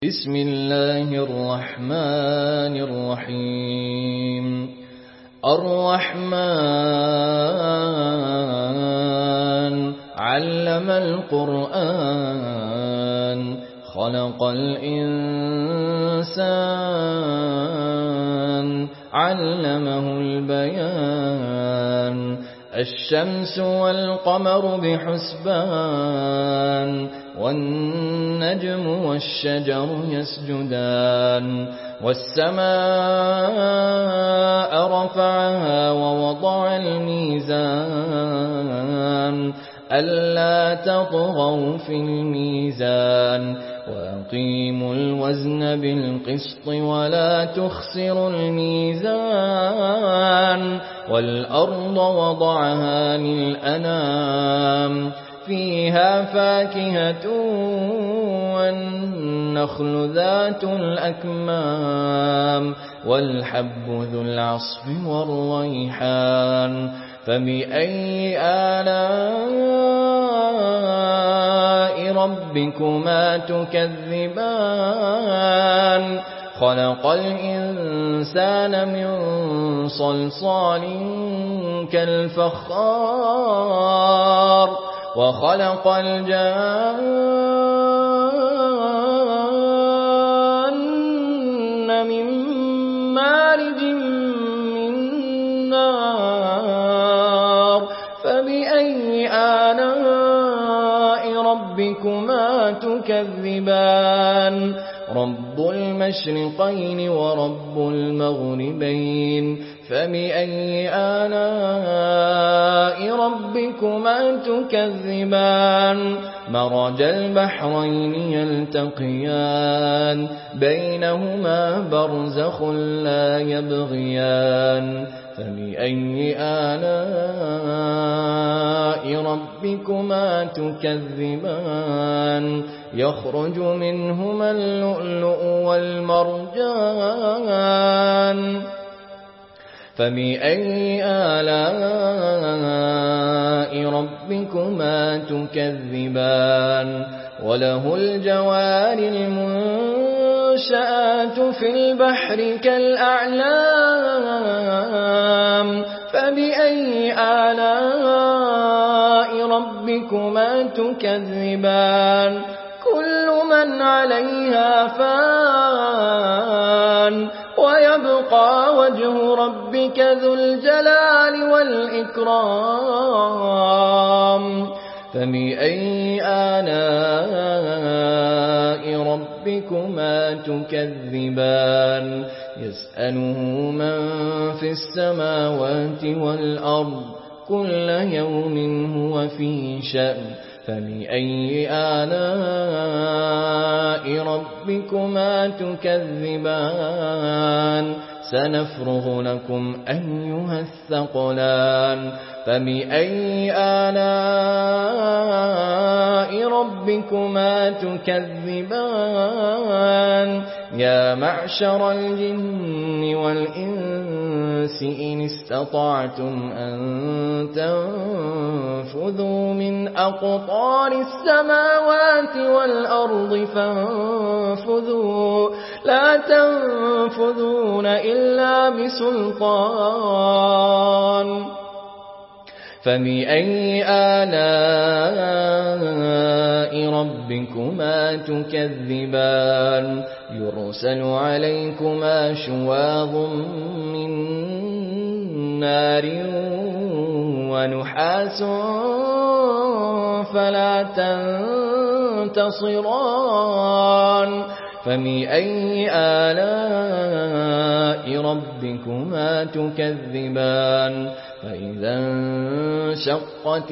بسم الله الرحمن الرحيم الرحمن علم القرآن خلق الإنسان علمه البيان الشمس والقمر بحسبان والنجم والشجر يسجدان والسماء رفعها ووضع الميزان ألا تطغوا في الميزان وأقيموا الوزن بالقسط ولا تخسروا الميزان والأرض وضعها للأنام فيها فاكهة والنخل ذات الأكمام والحب ذو العصف والريحان فبأي آلاء ربكما تكذبان خلق الإنسان من صلصال كالفخار وخلق الجان من مارج من نار فبأي آلاء ربكما تكذبان رب المشرقين ورب المغربين فبأي آلاء ربكما تكذبان مرج البحرين يلتقيان بينهما برزخ لا يبغيان فبأي آلاء ربكما تكذبان يخرج منهما اللؤلؤ والمرجان فبأي آلاء ربكما تكذبان وله الجوار المنشآت في البحر كالأعلام فبأي آلاء ربكما تكذبان كل من عليها فان ويبقى وجه ربك ذو الجلال والإكرام فبأي آلاء ربكما تكذبان يسأله من في السماوات والأرض كل يوم هو في شأن فبأي آلاء ربكما تكذبان سنفرغ لكم أيها الثقلان فبأي آلاء ربكما تكذبان يا معشر الجن والإنس إن استطعتم أن تنفذوا من أقطار السماوات والأرض فانفذوا لا تنفذون إلا بسلطان فبأي آلاء ربكما تكذبان يرسل عليكما شواظ من نار ونحاس فلا تنتصران فبأي آلاء ربكما تكذبان فإذا انشقت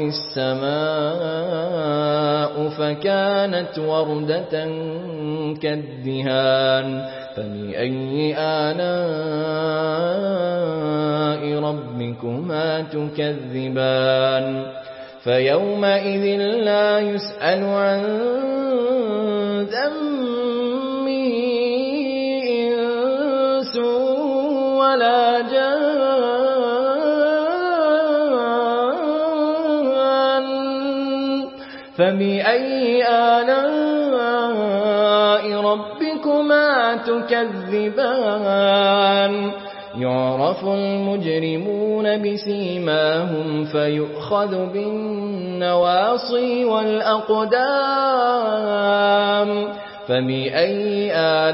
السماء فكانت وردة كالدهان فبأي آلاء ربكما تكذبان فيومئذ لا يسأل عن ذنبه إنس ولا جان فبأي آلاء ربكما ربكما تكذبان يعرف المجرمون بسيماهم فيؤخذ بالنواصي والأقدام فبأي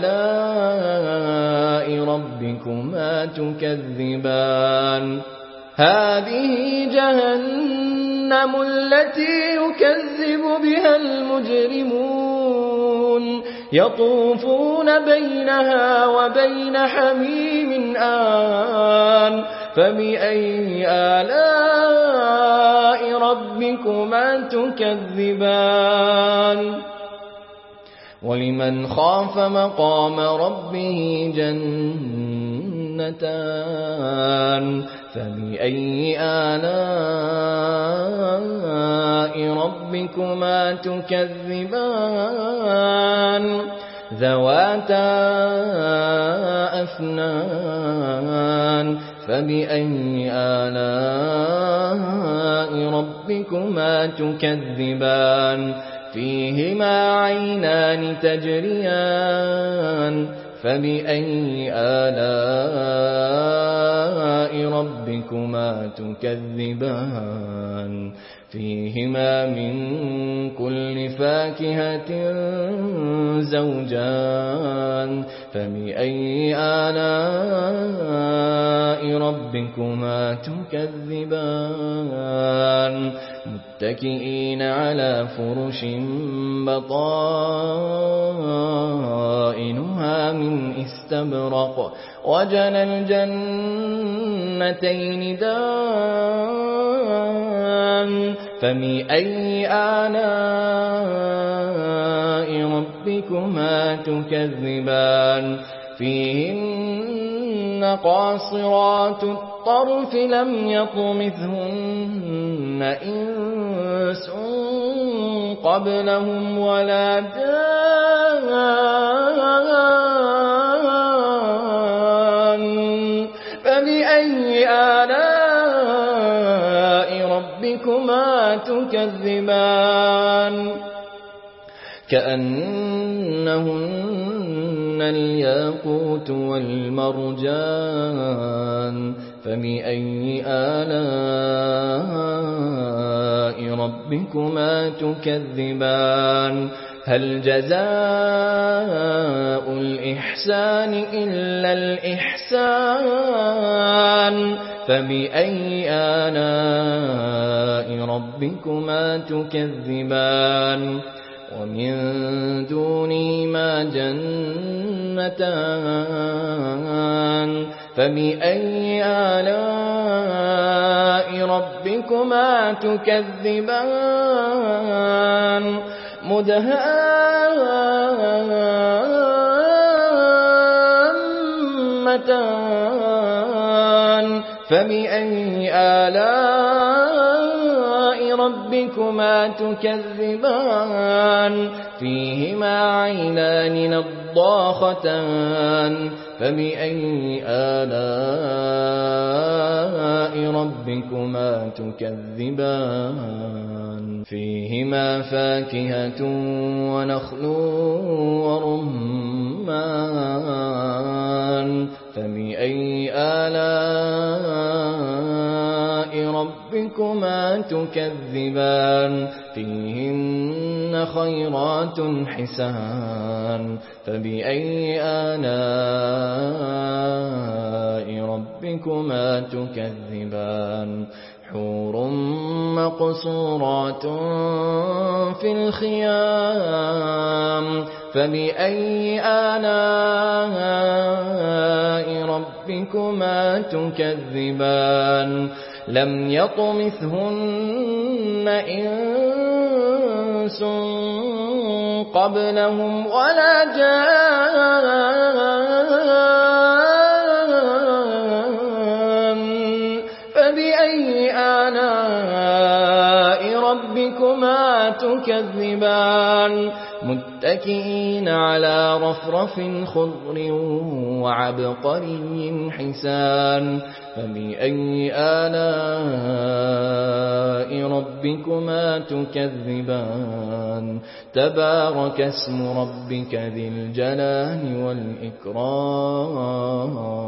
آلاء ربكما تكذبان هذه جهنم التي يكذب بها المجرمون يطوفون بينها وبين حميم آن فبأي آلاء ربكما تكذبان ولمن خاف مقام ربه جنتان فبأي آلاء ربكما تكذبان ذواتا أفنان فبأي آلاء ربكما تكذبان فيهما عينان تجريان فبأي آلاء ربكما تكذبان فيهما من كل فاكهة زوجان فبأي آلاء ربكما تكذبان متكئين على فرش بطائنها من استبرق وجنى الجنتين دان فبأي آلاء ربكما تكذبان فيهن قاصرات الطرف لم يطمثهن إنس قبلهم ولا جان فبأي آلاء ربكما تكذبان كأنهن الياقوت والمرجان فبأي آلاء ربكما تكذبان هل جزاء الإحسان إلا الإحسان فبأي آلاء ربكما تكذبان ومن دونهما جنتان فبأي آلاء ربكما تكذبان مدهامتان فبأي آلاء ربكما تكذبان فيهما عينان نضاختان فبأي آلاء ربكما تكذبان فيهما فاكهة ونخل ورمان فبأي آلاء ربكما تكذبان فيهن خيرات حسان فبأي آلاء ربكما تكذبان حور مقصورات في الخيام فبأي آلاء ربكما تكذبان لم يطمثهن إنس قبلهم ولا جان فبأي آلاء ربكما تكذبان متكئين على رفرف خضر وعبقري حسان فبأي آلاء ربكما تكذبان تبارك اسم ربك ذي الجلال والإكرام